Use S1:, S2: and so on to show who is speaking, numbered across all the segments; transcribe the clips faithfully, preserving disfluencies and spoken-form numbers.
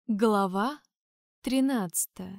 S1: Глава тринадцатая.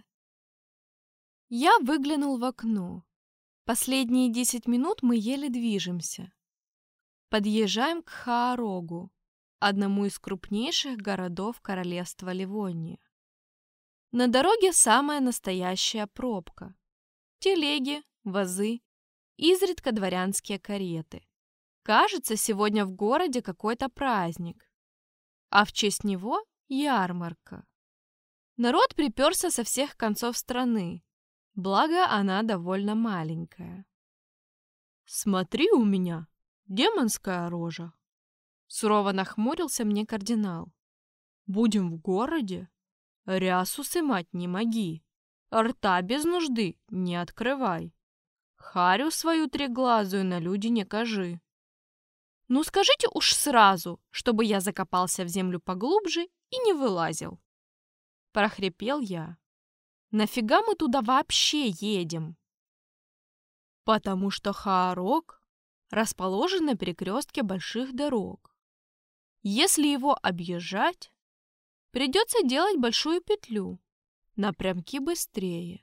S1: Я выглянул в окно. Последние десять минут мы еле движемся. Подъезжаем к Хаарогу, одному из крупнейших городов королевства Ливония. На дороге самая настоящая пробка. Телеги, вазы, изредка дворянские кареты. Кажется, сегодня в городе какой-то праздник, а в честь него ярмарка. Народ приперся со всех концов страны, благо она довольно маленькая. «Смотри у меня, демонская рожа!» Сурово нахмурился мне кардинал. «Будем в городе? Рясу сымать не моги, рта без нужды не открывай, харю свою треглазую на люди не кажи. Ну скажите уж сразу, чтобы я закопался в землю поглубже и не вылазил!» Прохрипел я. «Нафига мы туда вообще едем?» «Потому что Хаарог расположен на перекрестке больших дорог. Если его объезжать, придется делать большую петлю, напрямки быстрее.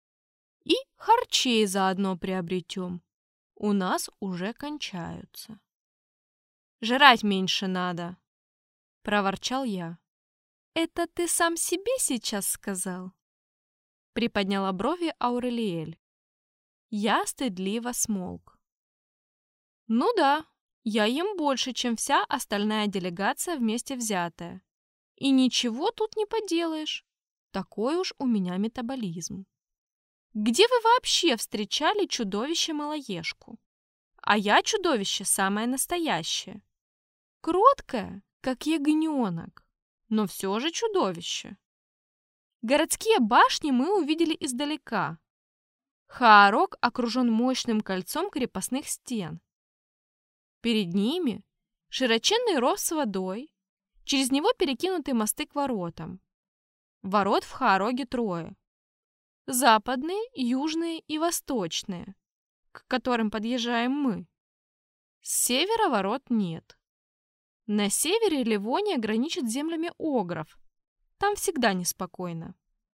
S1: И харчей заодно приобретем. У нас уже кончаются». «Жрать меньше надо», — проворчал я. «Это ты сам себе сейчас сказал?» Приподняла брови Аурелиэль. Я стыдливо смолк. «Ну да, я ем больше, чем вся остальная делегация вместе взятая. И ничего тут не поделаешь. Такой уж у меня метаболизм. Где вы вообще встречали чудовище-малоежку? А я чудовище самое настоящее. Кроткое, как ягненок, но все же чудовище. Городские башни мы увидели издалека. Хаарог окружен мощным кольцом крепостных стен. Перед ними широченный ров с водой, через него перекинуты мосты к воротам. Ворот в Хаароге трое. Западные, южные и восточные, к которым подъезжаем мы. С севера ворот нет. На севере Ливония граничит с землями огров. Там всегда неспокойно.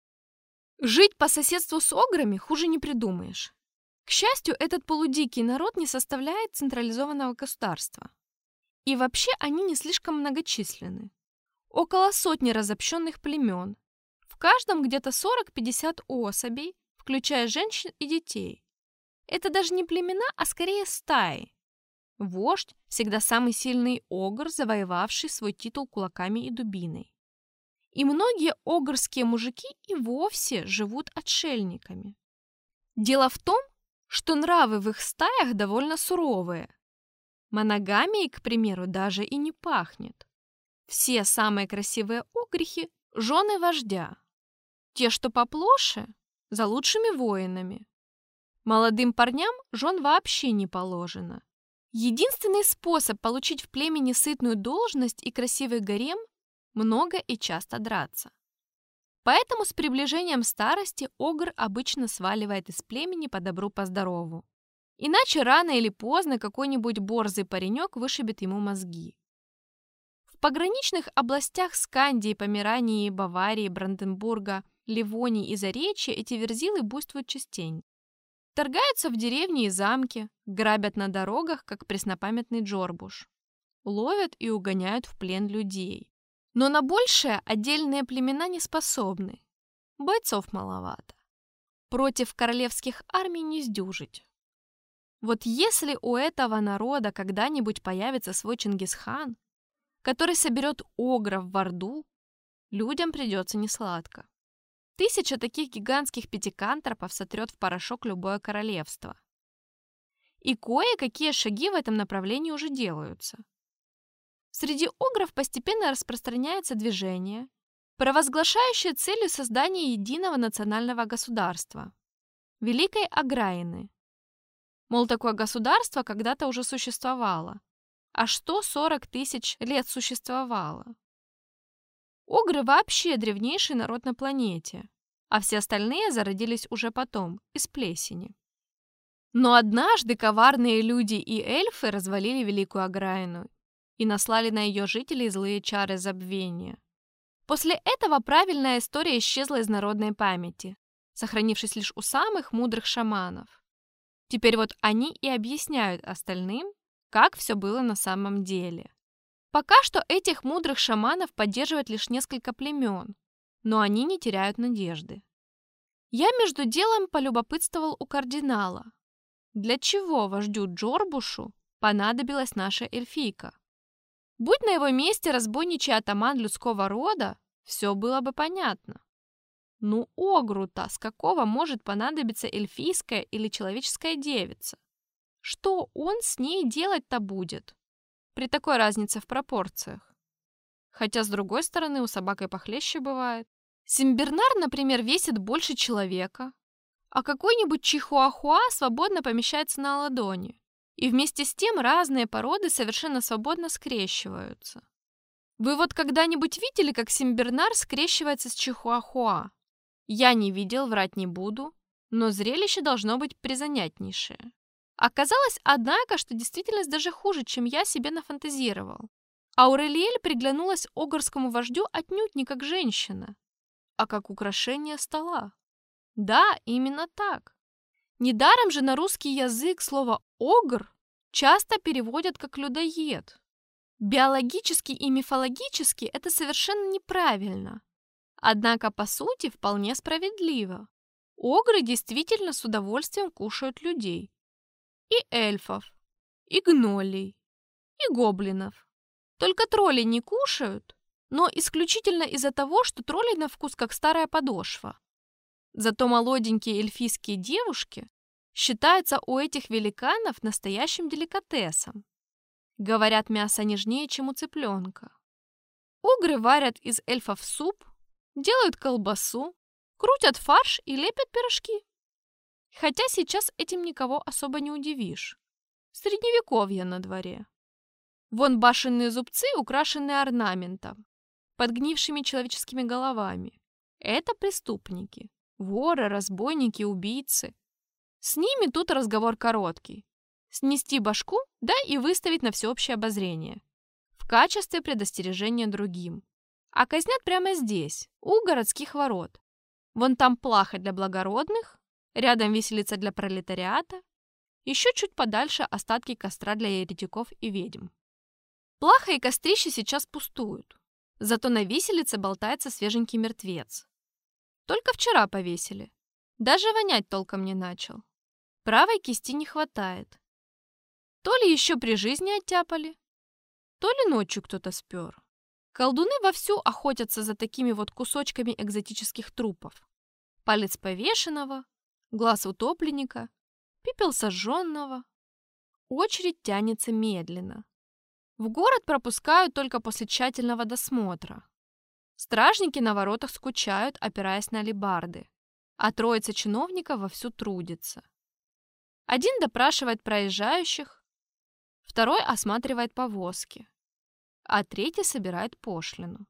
S1: Жить по соседству с ограми хуже не придумаешь. К счастью, этот полудикий народ не составляет централизованного государства. И вообще они не слишком многочисленны. Около сотни разобщенных племен. В каждом где-то сорок-пятьдесят особей, включая женщин и детей. Это даже не племена, а скорее стаи. Вождь всегда самый сильный огр, завоевавший свой титул кулаками и дубиной. И многие огрские мужики и вовсе живут отшельниками. Дело в том, что нравы в их стаях довольно суровые. Моногамией, к примеру, даже и не пахнет. Все самые красивые огрихи – жены вождя. Те, что поплоше, за лучшими воинами. Молодым парням жен вообще не положено. Единственный способ получить в племени сытную должность и красивый гарем – много и часто драться. Поэтому с приближением старости огр обычно сваливает из племени по добру по здорову. Иначе рано или поздно какой-нибудь борзый паренек вышибет ему мозги. В пограничных областях Скандии, Померании, Баварии, Бранденбурга, Ливонии и Заречья эти верзилы буйствуют частенько. Торгаются в деревни и замки, грабят на дорогах, как преснопамятный Джорбуш. Ловят и угоняют в плен людей. Но на большее отдельные племена не способны. Бойцов маловато. Против королевских армий не сдюжить. Вот если у этого народа когда-нибудь появится свой Чингисхан, который соберет огров в орду, людям придется несладко. Тысяча таких гигантских пятикантропов сотрет в порошок любое королевство. И кое-какие шаги в этом направлении уже делаются. Среди огров постепенно распространяется движение, провозглашающее целью создания единого национального государства – Великой Аграины. Мол, такое государство когда-то уже существовало. А что сорок тысяч лет существовало? Огры вообще древнейший народ на планете, а все остальные зародились уже потом, из плесени. Но однажды коварные люди и эльфы развалили Великую Аграину и наслали на ее жителей злые чары забвения. После этого правильная история исчезла из народной памяти, сохранившись лишь у самых мудрых шаманов. Теперь вот они и объясняют остальным, как все было на самом деле. Пока что этих мудрых шаманов поддерживает лишь несколько племен, но они не теряют надежды. Я между делом полюбопытствовал у кардинала, для чего вождю Джорбушу понадобилась наша эльфийка. Будь на его месте разбойничий атаман людского рода, все было бы понятно. Ну, огру-то с какого может понадобиться эльфийская или человеческая девица? Что он с ней делать-то будет при такой разнице в пропорциях? Хотя, с другой стороны, у собак и похлеще бывает. Симбернар, например, весит больше человека, а какой-нибудь чихуахуа свободно помещается на ладони. И вместе с тем разные породы совершенно свободно скрещиваются. Вы вот когда-нибудь видели, как симбернар скрещивается с чихуахуа? Я не видел, врать не буду, но зрелище должно быть призанятнейшее. Оказалось, однако, что действительность даже хуже, чем я себе нафантазировал. Аурелиэль приглянулась огрскому вождю отнюдь не как женщина, а как украшение стола. Да, именно так. Недаром же на русский язык слово «огр» часто переводят как «людоед». Биологически и мифологически это совершенно неправильно. Однако, по сути, вполне справедливо. Огры действительно с удовольствием кушают людей. И эльфов, и гнолей, и гоблинов. Только тролли не кушают, но исключительно из-за того, что тролли на вкус как старая подошва. Зато молоденькие эльфийские девушки считаются у этих великанов настоящим деликатесом. Говорят, мясо нежнее, чем у цыпленка. Огры варят из эльфов суп, делают колбасу, крутят фарш и лепят пирожки. Хотя сейчас этим никого особо не удивишь. Средневековье на дворе. Вон башенные зубцы, украшенные орнаментом, подгнившими человеческими головами. Это преступники. Воры, разбойники, убийцы. С ними тут разговор короткий. Снести башку, да и выставить на всеобщее обозрение. В качестве предостережения другим. А казнят прямо здесь, у городских ворот. Вон там плаха для благородных, рядом виселица для пролетариата, еще чуть подальше остатки костра для еретиков и ведьм. Плаха и кострище сейчас пустуют. Зато на виселице болтается свеженький мертвец. Только вчера повесили. Даже вонять толком не начал. Правой кисти не хватает. То ли еще при жизни оттяпали, то ли ночью кто-то спер. Колдуны вовсю охотятся за такими вот кусочками экзотических трупов. Палец повешенного, глаз утопленника, пепел сожженного. Очередь тянется медленно. В город пропускают только после тщательного досмотра. Стражники на воротах скучают, опираясь на алебарды, а троица чиновников вовсю трудится. Один допрашивает проезжающих, второй осматривает повозки, а третий собирает пошлину.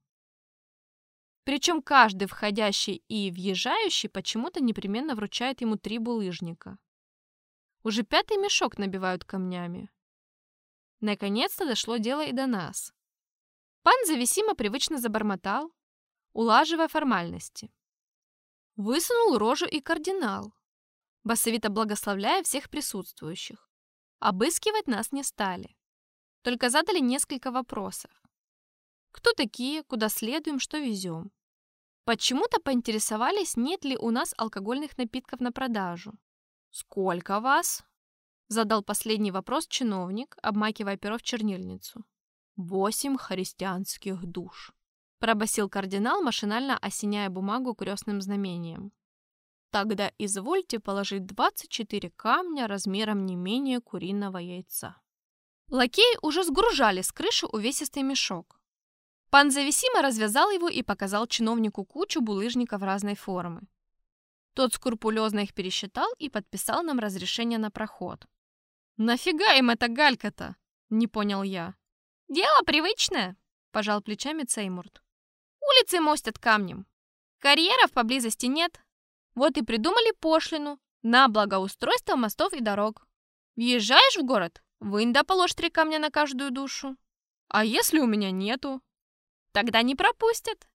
S1: Причем каждый входящий и въезжающий почему-то непременно вручает ему три булыжника. Уже пятый мешок набивают камнями. Наконец-то дошло дело и до нас. Пан зависимо привычно забормотал, улаживая формальности. Высунул рожу и кардинал, басовито благословляя всех присутствующих. Обыскивать нас не стали, только задали несколько вопросов. Кто такие, куда следуем, что везем? Почему-то поинтересовались, нет ли у нас алкогольных напитков на продажу. «Сколько вас?» — задал последний вопрос чиновник, обмакивая перо в чернильницу. «Восемь христианских душ», — пробасил кардинал, машинально осеняя бумагу крестным знамением. «Тогда извольте положить двадцать четыре камня размером не менее куриного яйца». Лакеи уже сгружали с крыши увесистый мешок. Пан зависимо развязал его и показал чиновнику кучу булыжников разной формы. Тот скрупулезно их пересчитал и подписал нам разрешение на проход. «Нафига им эта галька-то?» — не понял я. «Дело привычное», — пожал плечами Цеймурт. «Улицы мостят камнем. Карьеров поблизости нет. Вот и придумали пошлину на благоустройство мостов и дорог. Въезжаешь в город, вынь да положь три камня на каждую душу. А если у меня нету? Тогда не пропустят.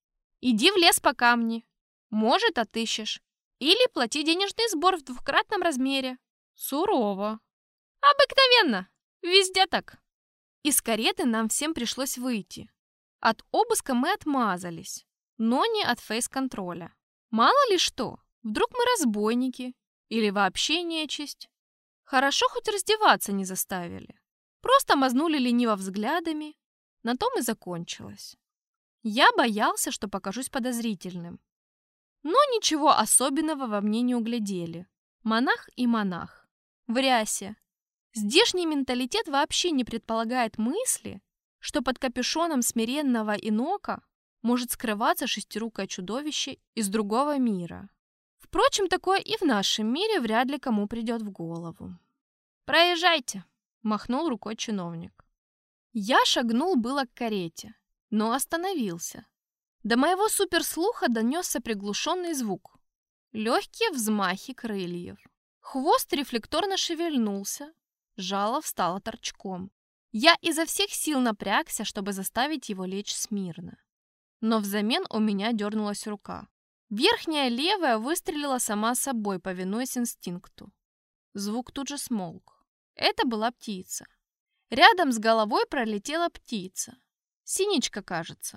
S1: Иди в лес по камни. Может, отыщешь. Или плати денежный сбор в двукратном размере. Сурово. Обыкновенно. Везде так. Из кареты нам всем пришлось выйти. От обыска мы отмазались, но не от фейс-контроля. Мало ли что, вдруг мы разбойники или вообще нечисть. Хорошо, хоть раздеваться не заставили. Просто мазнули лениво взглядами. На том и закончилось. Я боялся, что покажусь подозрительным. Но ничего особенного во мне не углядели. Монах и монах. В рясе. Здешний менталитет вообще не предполагает мысли, что под капюшоном смиренного инока может скрываться шестирукое чудовище из другого мира. Впрочем, такое и в нашем мире вряд ли кому придет в голову. «Проезжайте», — махнул рукой чиновник. Я шагнул было к карете, но остановился. До моего суперслуха донесся приглушенный звук. Легкие взмахи крыльев. Хвост рефлекторно шевельнулся, жало встало торчком. Я изо всех сил напрягся, чтобы заставить его лечь смирно. Но взамен у меня дернулась рука. Верхняя левая выстрелила сама собой, повинуясь инстинкту. Звук тут же смолк. Это была птица. Рядом с головой пролетела птица. Синичка, кажется.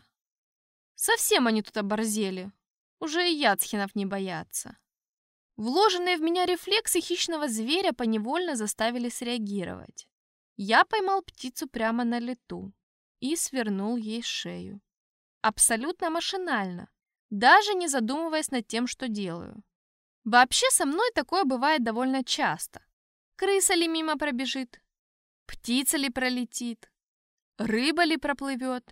S1: Совсем они тут оборзели. Уже и яцхинов не боятся. Вложенные в меня рефлексы хищного зверя поневольно заставили среагировать. Я поймал птицу прямо на лету и свернул ей шею. Абсолютно машинально, даже не задумываясь над тем, что делаю. Вообще со мной такое бывает довольно часто. Крыса ли мимо пробежит? Птица ли пролетит? Рыба ли проплывет?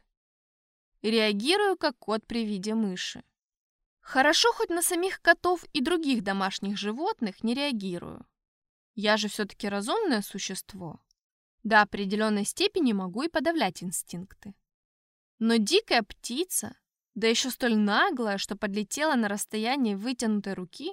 S1: Реагирую, как кот при виде мыши. Хорошо, хоть на самих котов и других домашних животных не реагирую. Я же все-таки разумное существо. До определенной степени могу и подавлять инстинкты. Но дикая птица, да еще столь наглая, что подлетела на расстояние вытянутой руки,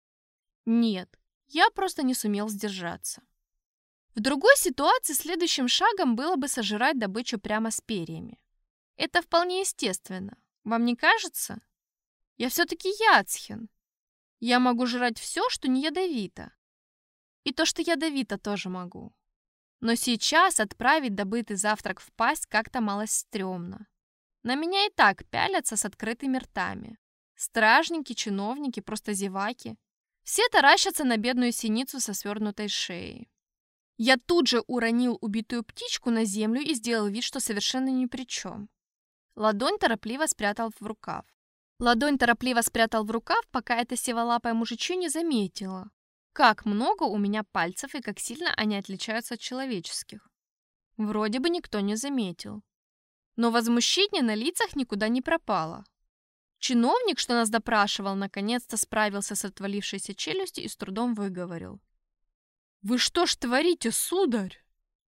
S1: нет, я просто не сумел сдержаться. В другой ситуации следующим шагом было бы сожрать добычу прямо с перьями. Это вполне естественно. Вам не кажется? Я все-таки яцхин. Я могу жрать все, что не ядовито. И то, что ядовито, тоже могу. Но сейчас отправить добытый завтрак в пасть как-то малость стрёмно. На меня и так пялятся с открытыми ртами. Стражники, чиновники, просто зеваки. Все таращатся на бедную синицу со свернутой шеей. Я тут же уронил убитую птичку на землю и сделал вид, что совершенно ни при чем. Ладонь торопливо спрятал в рукав. Ладонь торопливо спрятал в рукав, пока эта сиволапая мужичье не заметила, как много у меня пальцев и как сильно они отличаются от человеческих. Вроде бы никто не заметил. Но возмущение на лицах никуда не пропало. Чиновник, что нас допрашивал, наконец-то справился с отвалившейся челюстью и с трудом выговорил. «Вы что ж творите, сударь?»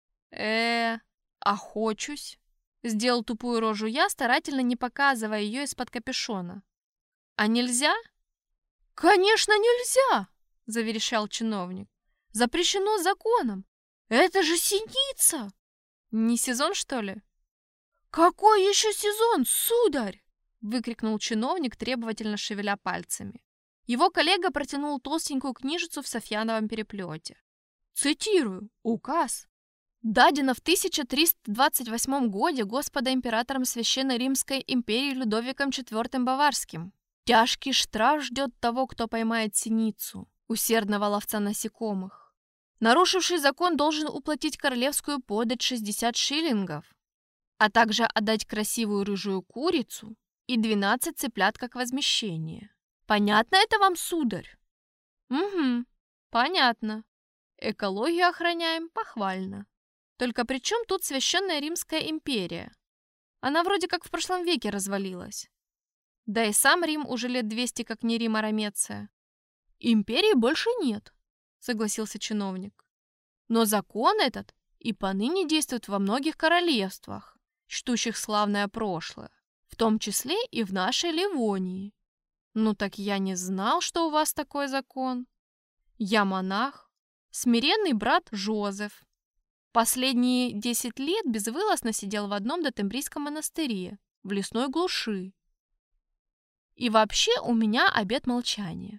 S1: «Э-э, охочусь», — сделал тупую рожу я, старательно не показывая ее из-под капюшона. «А нельзя?» «Конечно нельзя!» — заверещал чиновник. «Запрещено законом! Это же синица!» «Не сезон, что ли?» «Какой еще сезон, сударь?» — выкрикнул чиновник, требовательно шевеля пальцами. Его коллега протянул толстенькую книжицу в софьяновом переплете. Цитирую, указ. «Дадено в тысяча триста двадцать восьмом годе Господа императором Священной Римской империи Людовиком четвёртым Баварским. Тяжкий штраф ждет того, кто поймает синицу, усердного ловца насекомых. Нарушивший закон должен уплатить королевскую подать шестьдесят шиллингов, а также отдать красивую рыжую курицу и двенадцать цыплят как возмещение. Понятно это вам, сударь?» «Угу, понятно. Экологию охраняем, похвально. Только при чем тут Священная Римская империя? Она вроде как в прошлом веке развалилась. Да и сам Рим уже лет двести как не Рим, а Рамеция. Империи больше нет», — согласился чиновник. «Но закон этот и поныне действует во многих королевствах, чтущих славное прошлое, в том числе и в нашей Ливонии. Ну так я не знал, что у вас такой закон. Я монах, смиренный брат Жозеф. Последние десять лет безвылазно сидел в одном дотембрийском монастыре, в лесной глуши. И вообще у меня обет молчания.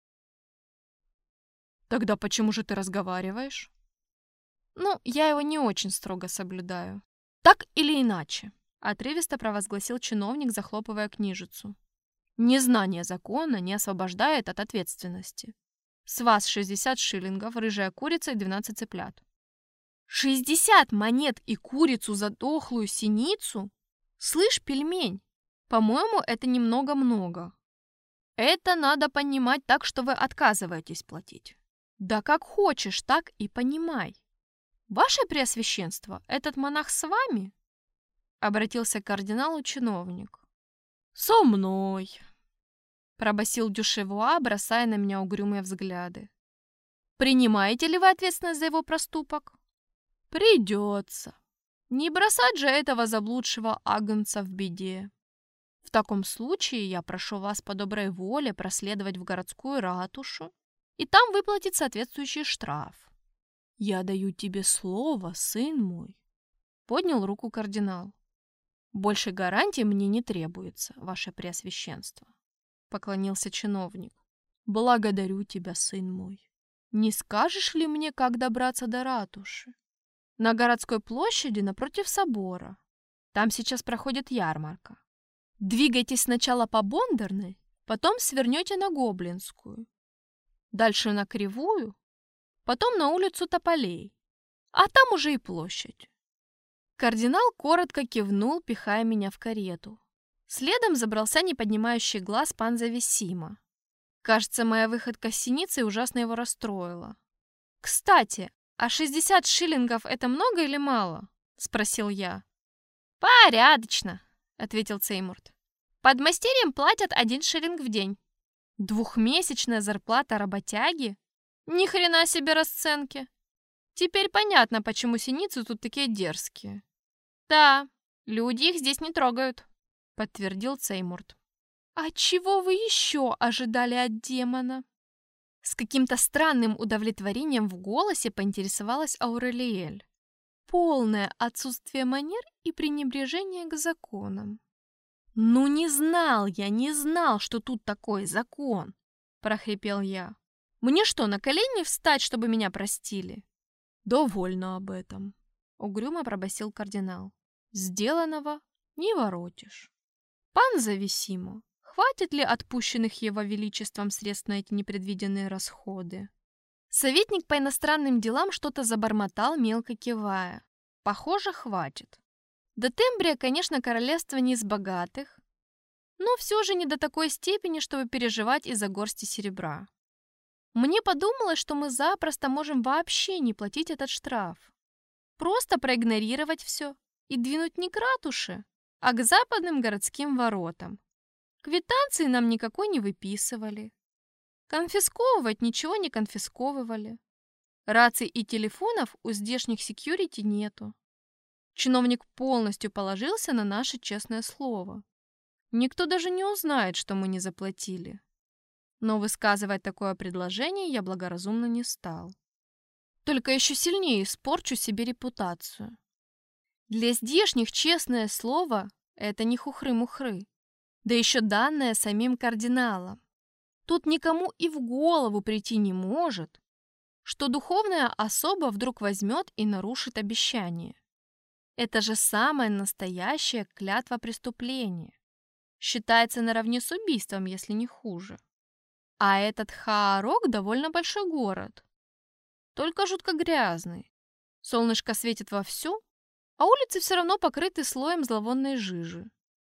S1: Тогда почему же ты разговариваешь? Ну, я его не очень строго соблюдаю. Так или иначе, отрывисто провозгласил чиновник, захлопывая книжицу. Незнание закона не освобождает от ответственности. С вас шестьдесят шиллингов, рыжая курица и двенадцать цыплят. шестьдесят монет и курицу за дохлую синицу? Слышь, пельмень, по-моему, это немного-много. Это надо понимать так, что вы отказываетесь платить. Да как хочешь, так и понимай. Ваше Преосвященство, этот монах с вами? Обратился к кардиналу чиновник. Со мной, пробасил Дюшевуа, бросая на меня угрюмые взгляды. Принимаете ли вы ответственность за его проступок? Придется. Не бросать же этого заблудшего агнца в беде. В таком случае я прошу вас по доброй воле проследовать в городскую ратушу и там выплатить соответствующий штраф. Я даю тебе слово, сын мой. Поднял руку кардинал. Больше гарантий мне не требуется, ваше преосвященство. Поклонился чиновник. Благодарю тебя, сын мой. Не скажешь ли мне, как добраться до ратуши? На городской площади напротив собора. Там сейчас проходит ярмарка. Двигайтесь сначала по Бондарной, потом свернете на Гоблинскую. Дальше на Кривую, потом на улицу Тополей. А там уже и площадь. Кардинал коротко кивнул, пихая меня в карету. Следом забрался неподнимающий глаз пан Зависима. Кажется, моя выходка с синицей ужасно его расстроила. «Кстати, а шестьдесят шиллингов — это много или мало?» — спросил я. «Порядочно», — ответил Цеймурт. «Подмастерьям платят один шиллинг в день». «Двухмесячная зарплата работяги? Ни хрена себе расценки! Теперь понятно, почему синицы тут такие дерзкие». «Да, люди их здесь не трогают», — подтвердил Цеймурт. «А чего вы еще ожидали от демона?» С каким-то странным удовлетворением в голосе поинтересовалась Аурелиэль. Полное отсутствие манер и пренебрежение к законам. «Ну не знал я, не знал, что тут такой закон!» — прохрипел я. «Мне что, на колени встать, чтобы меня простили?» «Довольно об этом», — угрюмо пробасил кардинал. «Сделанного не воротишь. Пан Зависимо, хватит ли отпущенных его величеством средств на эти непредвиденные расходы?» Советник по иностранным делам что-то забормотал, мелко кивая. «Похоже, хватит. До Тембрия, конечно, королевство не из богатых, но все же не до такой степени, чтобы переживать из-за горсти серебра. Мне подумалось, что мы запросто можем вообще не платить этот штраф. Просто проигнорировать все и двинуть не к ратуше, а к западным городским воротам. Квитанции нам никакой не выписывали. Конфисковывать ничего не конфисковывали. Раций и телефонов у здешних секьюрити нету. Чиновник полностью положился на наше честное слово. Никто даже не узнает, что мы не заплатили. Но высказывать такое предложение я благоразумно не стал. Только еще сильнее испорчу себе репутацию. Для здешних честное слово — это не хухры-мухры. Да еще данное самим кардиналом. Тут никому и в голову прийти не может, что духовная особа вдруг возьмет и нарушит обещание. Это же самое настоящее клятва преступления. Считается наравне с убийством, если не хуже. А этот Хаарок довольно большой город. Только жутко грязный. Солнышко светит вовсю, а улицы все равно покрыты слоем зловонной жижи.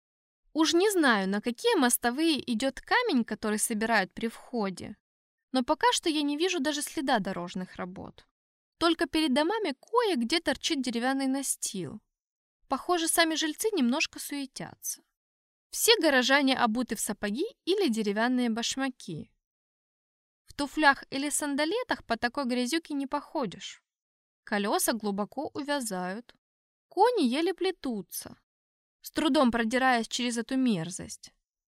S1: Уж не знаю, на какие мостовые идет камень, который собирают при входе, но пока что я не вижу даже следа дорожных работ. Только перед домами кое-где торчит деревянный настил. Похоже, сами жильцы немножко суетятся. Все горожане обуты в сапоги или деревянные башмаки. В туфлях или сандалетах по такой грязюке не походишь. Колеса глубоко увязают. Кони еле плетутся, с трудом продираясь через эту мерзость.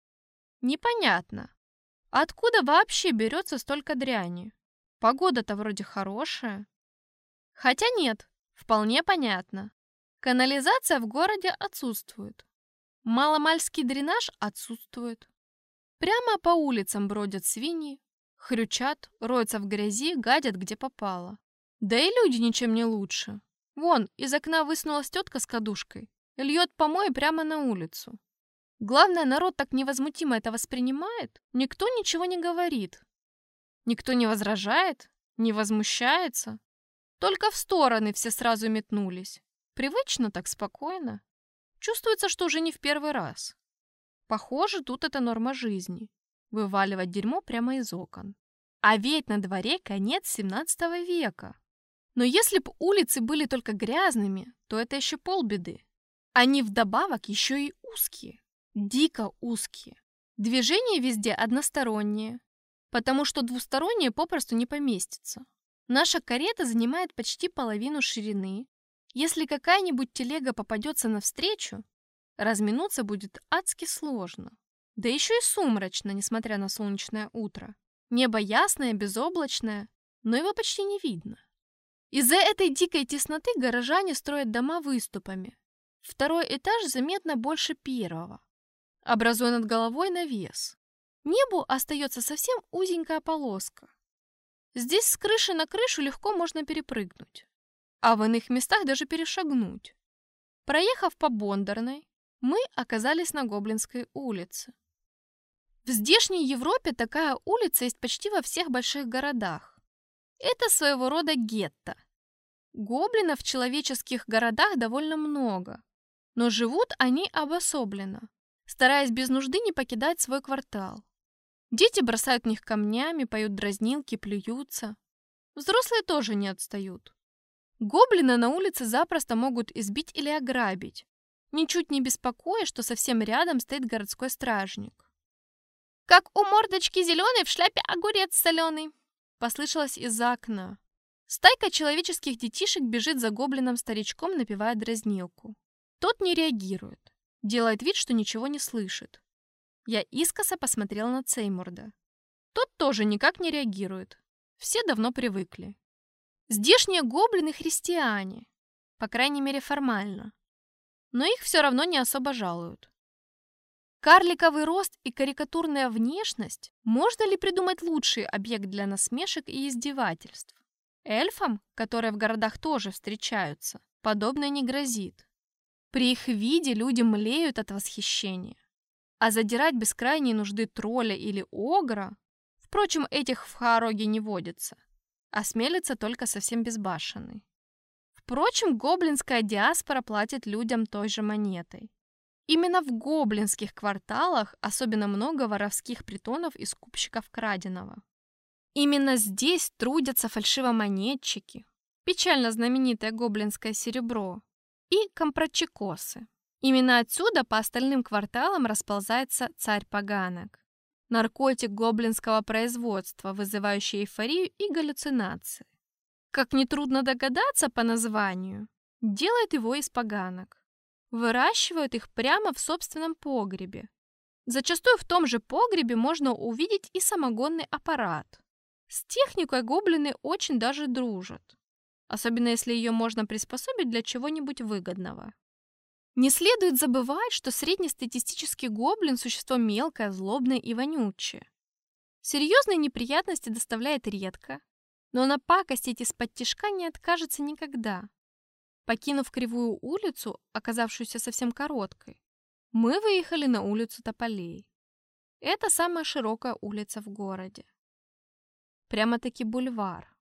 S1: Непонятно, откуда вообще берется столько дряни? Погода-то вроде хорошая. Хотя нет, вполне понятно. Канализация в городе отсутствует. Маломальский дренаж отсутствует. Прямо по улицам бродят свиньи, хрючат, роются в грязи, гадят где попало. Да и люди ничем не лучше. Вон, из окна высунулась тетка с кадушкой, льет помои прямо на улицу. Главное, народ так невозмутимо это воспринимает, никто ничего не говорит. Никто не возражает, не возмущается. Только в стороны все сразу метнулись. Привычно так, спокойно. Чувствуется, что уже не в первый раз. Похоже, тут это норма жизни. Вываливать дерьмо прямо из окон. А ведь на дворе конец семнадцатого века. Но если б улицы были только грязными, то это еще полбеды. Они вдобавок еще и узкие. Дико узкие. Движение везде одностороннее, потому что двустороннее попросту не поместится. Наша карета занимает почти половину ширины. Если какая-нибудь телега попадется навстречу, разминуться будет адски сложно. Да еще и сумрачно, несмотря на солнечное утро. Небо ясное, безоблачное, но его почти не видно. Из-за этой дикой тесноты горожане строят дома выступами. Второй этаж заметно больше первого, образуя над головой навес. Небу остается совсем узенькая полоска. Здесь с крыши на крышу легко можно перепрыгнуть, а в иных местах даже перешагнуть. Проехав по Бондарной, мы оказались на Гоблинской улице. В здешней Европе такая улица есть почти во всех больших городах. Это своего рода гетто. Гоблинов в человеческих городах довольно много, но живут они обособленно, стараясь без нужды не покидать свой квартал. Дети бросают в них камнями, поют дразнилки, плюются. Взрослые тоже не отстают. Гоблина на улице запросто могут избить или ограбить, ничуть не беспокоя, что совсем рядом стоит городской стражник. «Как у мордочки зеленой в шляпе огурец соленый!» послышалось из-за окна. Стайка человеческих детишек бежит за гоблином-старичком, напевая дразнилку. Тот не реагирует, делает вид, что ничего не слышит. Я искоса посмотрела на Сеймурда. Тот тоже никак не реагирует. Все давно привыкли. Здешние гоблины христиане, по крайней мере формально. Но их все равно не особо жалуют. Карликовый рост и карикатурная внешность, можно ли придумать лучший объект для насмешек и издевательств? Эльфам, которые в городах тоже встречаются, подобное не грозит. При их виде люди млеют от восхищения. А задирать без крайней нужды тролля или огра, впрочем, этих в Хаароге не водится, осмелится только совсем безбашенный. Впрочем, гоблинская диаспора платит людям той же монетой. Именно в гоблинских кварталах особенно много воровских притонов и скупщиков краденого. Именно здесь трудятся фальшивомонетчики, печально знаменитое гоблинское серебро, и компрочекосы. Именно отсюда по остальным кварталам расползается царь поганок. Наркотик гоблинского производства, вызывающий эйфорию и галлюцинации. Как нетрудно догадаться по названию, делает его из поганок. Выращивают их прямо в собственном погребе. Зачастую в том же погребе можно увидеть и самогонный аппарат. С техникой гоблины очень даже дружат, особенно если ее можно приспособить для чего-нибудь выгодного. Не следует забывать, что среднестатистический гоблин – существо мелкое, злобное и вонючее. Серьезные неприятности доставляет редко, но напакостить из-под тишка не откажется никогда. Покинув кривую улицу, оказавшуюся совсем короткой, мы выехали на улицу Тополей. Это самая широкая улица в городе. Прямо-таки бульвар.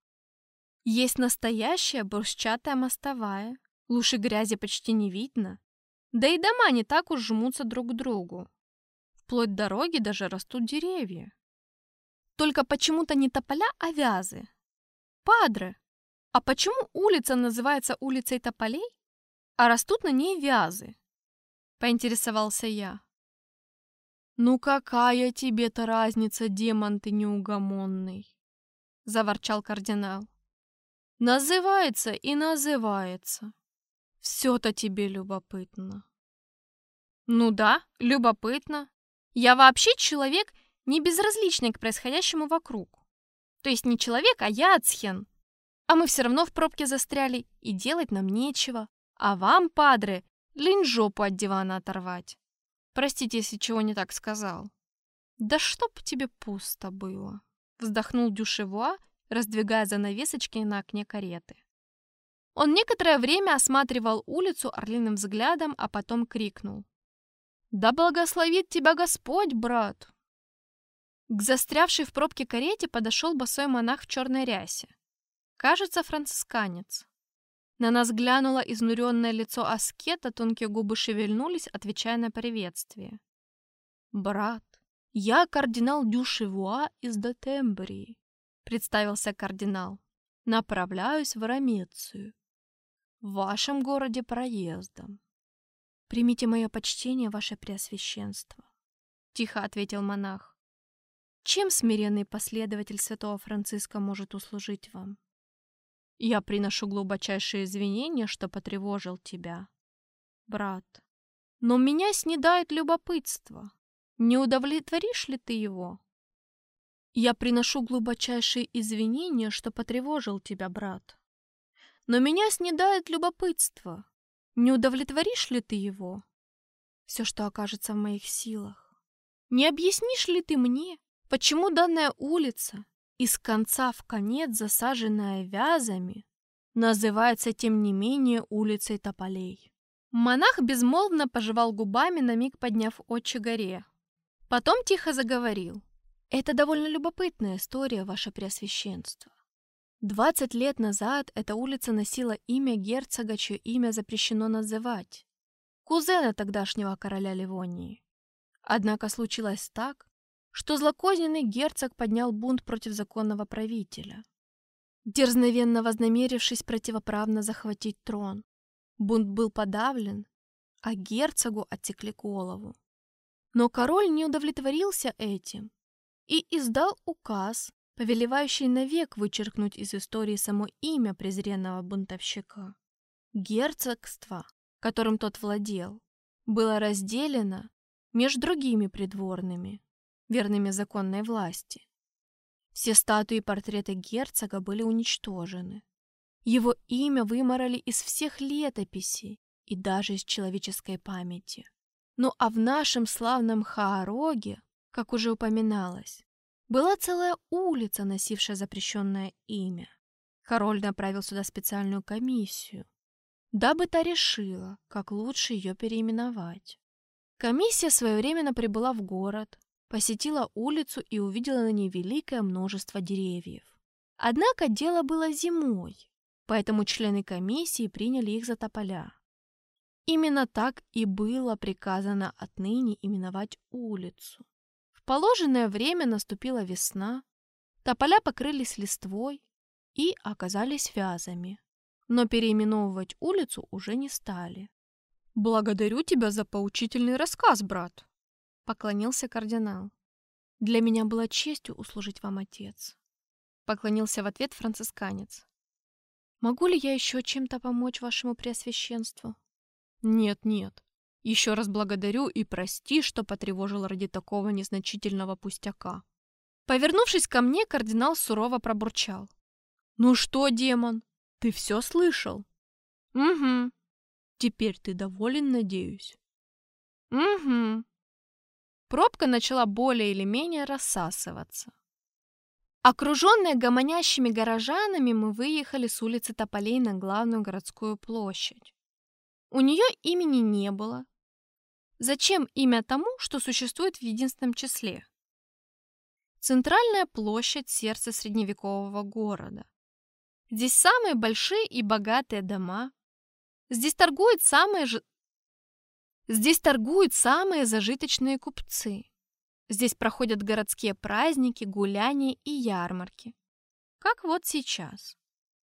S1: Есть настоящая брусчатая мостовая, лужи грязи почти не видно, да и дома не так уж жмутся друг к другу. Вплоть до дороги даже растут деревья. Только почему-то не тополя, а вязы. Падре, а почему улица называется улицей Тополей, а растут на ней вязы? Поинтересовался я. Ну какая тебе-то разница, демон ты неугомонный? Заворчал кардинал. Называется и называется. Все-то тебе любопытно. Ну да, любопытно. Я вообще человек, не безразличный к происходящему вокруг. То есть не человек, а я Ацхен. А мы все равно в пробке застряли, и делать нам нечего. А вам, падре, лень жопу от дивана оторвать. Простите, если чего не так сказал. «Да чтоб тебе пусто было!» — вздохнул Дюшевуа, раздвигая занавесочки на окне кареты. Он некоторое время осматривал улицу орлиным взглядом, а потом крикнул: «Да благословит тебя Господь, брат!» К застрявшей в пробке карете подошел босой монах в черной рясе. Кажется, францисканец. На нас глянуло изнуренное лицо аскета, тонкие губы шевельнулись, отвечая на приветствие. «Брат, я кардинал Дюшевуа из Дотембрии», — представился кардинал. «Направляюсь в Ромецию. В вашем городе проездом». «Примите мое почтение, ваше преосвященство», — тихо ответил монах. «Чем смиренный последователь святого Франциска может услужить вам?» «Я приношу глубочайшие извинения, что потревожил тебя, брат. Но меня снедает любопытство. Не удовлетворишь ли ты его?» «Я приношу глубочайшие извинения, что потревожил тебя, брат. Но меня снедает любопытство. Не удовлетворишь ли ты его?» «Все, что окажется в моих силах. Не объяснишь ли ты мне, почему данная улица, из конца в конец засаженная вязами, называется, тем не менее, улицей тополей?» Монах безмолвно пожевал губами, на миг подняв очи горе. Потом тихо заговорил. «Это довольно любопытная история, ваше преосвященство. Двадцать лет назад эта улица носила имя герцога, чье имя запрещено называть, кузена тогдашнего короля Ливонии. Однако случилось так, что злокозненный герцог поднял бунт против законного правителя, дерзновенно вознамерившись противоправно захватить трон. Бунт был подавлен, а герцогу отсекли голову. Но король не удовлетворился этим и издал указ, повелевающий навек вычеркнуть из истории само имя презренного бунтовщика. Герцогство, которым тот владел, было разделено между другими придворными, верными законной власти. Все статуи и портреты герцога были уничтожены. Его имя вымарали из всех летописей и даже из человеческой памяти. Ну а в нашем славном Хаароге, как уже упоминалось, была целая улица, носившая запрещенное имя. Король направил сюда специальную комиссию, дабы та решила, как лучше ее переименовать. Комиссия своевременно прибыла в город, посетила улицу и увидела на ней великое множество деревьев. Однако дело было зимой, поэтому члены комиссии приняли их за тополя. Именно так и было приказано отныне именовать улицу. В положенное время наступила весна, тополя покрылись листвой и оказались вязами, но переименовывать улицу уже не стали. «Благодарю тебя за поучительный рассказ, брат», — поклонился кардинал. «Для меня было честью услужить вам, отец», — поклонился в ответ францисканец. «Могу ли я еще чем-то помочь вашему преосвященству?» «Нет, нет. Еще раз благодарю и прости, что потревожил ради такого незначительного пустяка». Повернувшись ко мне, кардинал сурово пробурчал. «Ну что, демон, ты все слышал?» «Угу. Теперь ты доволен, надеюсь?» «Угу». Пробка начала более или менее рассасываться. Окруженные гомонящими горожанами, мы выехали с улицы Тополей на главную городскую площадь. У нее имени не было. Зачем имя тому, что существует в единственном числе? Центральная площадь — сердце средневекового города. Здесь самые большие и богатые дома. Здесь торгуют самые ж... Здесь торгуют самые зажиточные купцы. Здесь проходят городские праздники, гуляния и ярмарки. Как вот сейчас.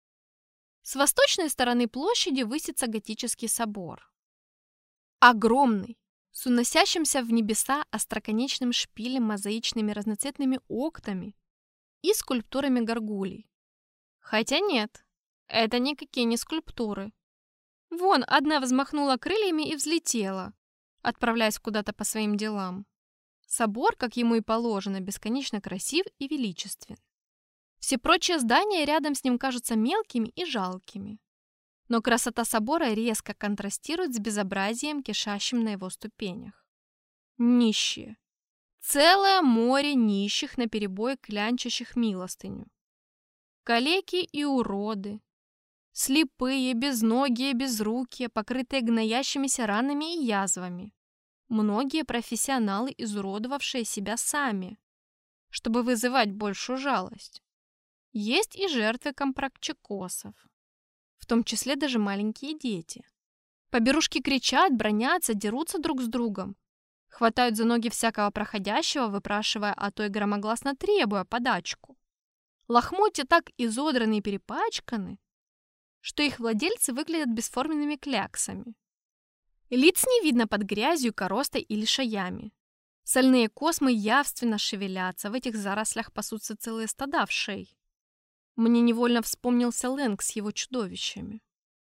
S1: С восточной стороны площади высится готический собор. Огромный, с уносящимся в небеса остроконечным шпилем, мозаичными разноцветными окнами и скульптурами горгулей. Хотя нет, это никакие не скульптуры. Вон, одна взмахнула крыльями и взлетела, отправляясь куда-то по своим делам. Собор, как ему и положено, бесконечно красив и величествен. Все прочие здания рядом с ним кажутся мелкими и жалкими. Но красота собора резко контрастирует с безобразием, кишащим на его ступенях. Нищие, Целое море нищих наперебой клянчащих милостыню. Калеки и уроды, слепые, безногие, безрукие, покрытые гноящимися ранами и язвами. Многие профессионалы, изуродовавшие себя сами, чтобы вызывать большую жалость. Есть и жертвы компрочекосов, в том числе даже маленькие дети. Поберушки кричат, бранятся, дерутся друг с другом, хватают за ноги всякого проходящего, выпрашивая, а то и громогласно требуя подачку. Лохмотья так изодраны и перепачканы, что их владельцы выглядят бесформенными кляксами. Лиц не видно под грязью, коростой или шаями. Сольные космы явственно шевелятся, в этих зарослях пасутся целые стада вшей. Мне невольно вспомнился Лэнг с его чудовищами.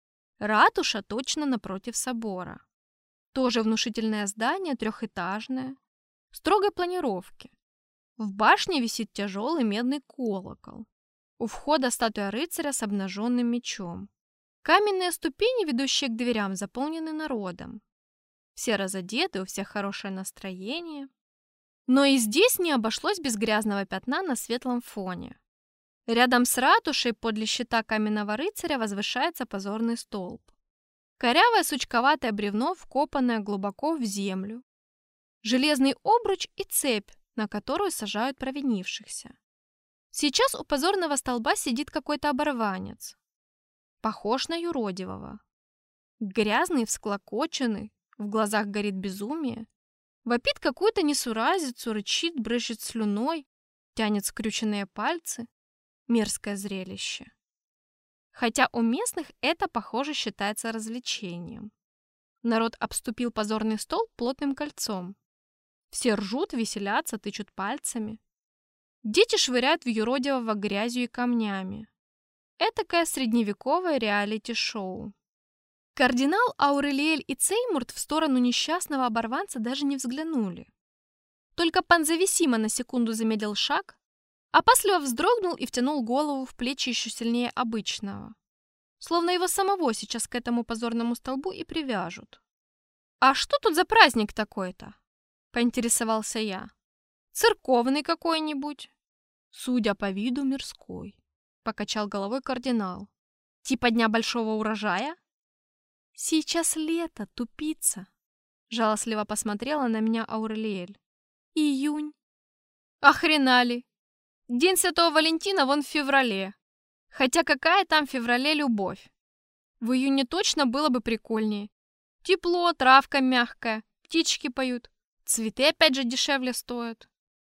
S1: Ратуша точно напротив собора. Тоже внушительное здание, трехэтажное, строгой планировки. В башне висит тяжелый медный колокол. У входа статуя рыцаря с обнаженным мечом. Каменные ступени, ведущие к дверям, заполнены народом. Все разодеты, у всех хорошее настроение. Но и здесь не обошлось без грязного пятна на светлом фоне. Рядом с ратушей подле щита каменного рыцаря возвышается позорный столб. Корявое сучковатое бревно, вкопанное глубоко в землю. Железный обруч и цепь, на которую сажают провинившихся. Сейчас у позорного столба сидит какой-то оборванец. Похож на юродивого. Грязный, всклокоченный, в глазах горит безумие. Вопит какую-то несуразицу, рычит, брызжет слюной, тянет скрюченные пальцы. Мерзкое зрелище. Хотя у местных это, похоже, считается развлечением. Народ обступил позорный стол плотным кольцом. Все ржут, веселятся, тычут пальцами. Дети швыряют в юродивого грязью и камнями. Этакое средневековое реалити-шоу. Кардинал Аурелиэль и Цеймурт в сторону несчастного оборванца даже не взглянули. Только Панзависима на секунду замедлил шаг, а опасливо вздрогнул и втянул голову в плечи еще сильнее обычного. Словно его самого сейчас к этому позорному столбу и привяжут. «А что тут за праздник такой-то?» — поинтересовался я. «Церковный какой-нибудь?» «Судя по виду, мирской», — покачал головой кардинал. «Типа Дня Большого Урожая?» «Сейчас лето, тупица», — жалостливо посмотрела на меня Аурелиэль. «Июнь». «Охренали! День Святого Валентина вон в феврале. Хотя какая там в феврале любовь? В июне точно было бы прикольнее. Тепло, травка мягкая, птички поют. Цветы опять же дешевле стоят».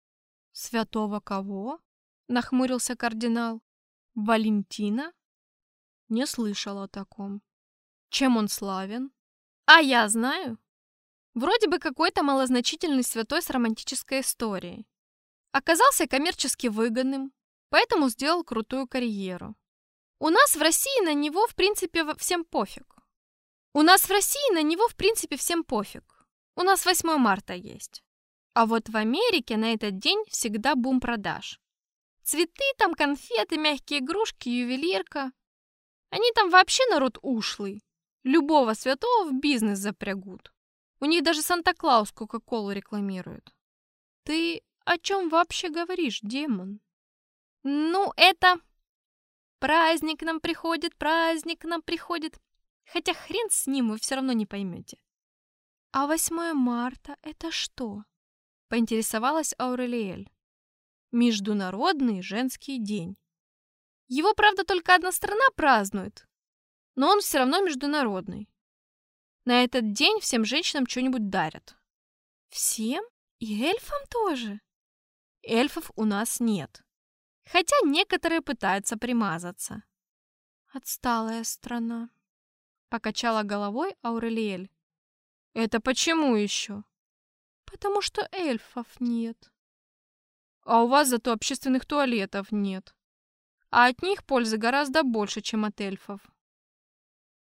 S1: «Святого кого?» — нахмурился кардинал. «Валентина?» «Не слышал о таком. Чем он славен?» «А я знаю. Вроде бы какой-то малозначительный святой с романтической историей. Оказался коммерчески выгодным, поэтому сделал крутую карьеру. У нас в России на него, в принципе, всем пофиг. У нас в России на него, в принципе, всем пофиг. У нас восьмое марта есть. А вот в Америке на этот день всегда бум продаж. Цветы там, конфеты, мягкие игрушки, ювелирка. Они там вообще народ ушлый. Любого святого в бизнес запрягут. У них даже Санта-Клаус Кока-Колу рекламирует». «Ты о чем вообще говоришь, демон?» «Ну, это... праздник к нам приходит, праздник к нам приходит. Хотя хрен с ним, вы все равно не поймете». «А восьмое марта это что?» — поинтересовалась Аурелиэль. «Международный женский день. Его, правда, только одна страна празднует, но он все равно международный. На этот день всем женщинам что-нибудь дарят». «Всем? И эльфам тоже?» «Эльфов у нас нет. Хотя некоторые пытаются примазаться». «Отсталая страна», — покачала головой Аурелиэль. «Это почему еще?» «Потому что эльфов нет». «А у вас зато общественных туалетов нет. А от них пользы гораздо больше, чем от эльфов».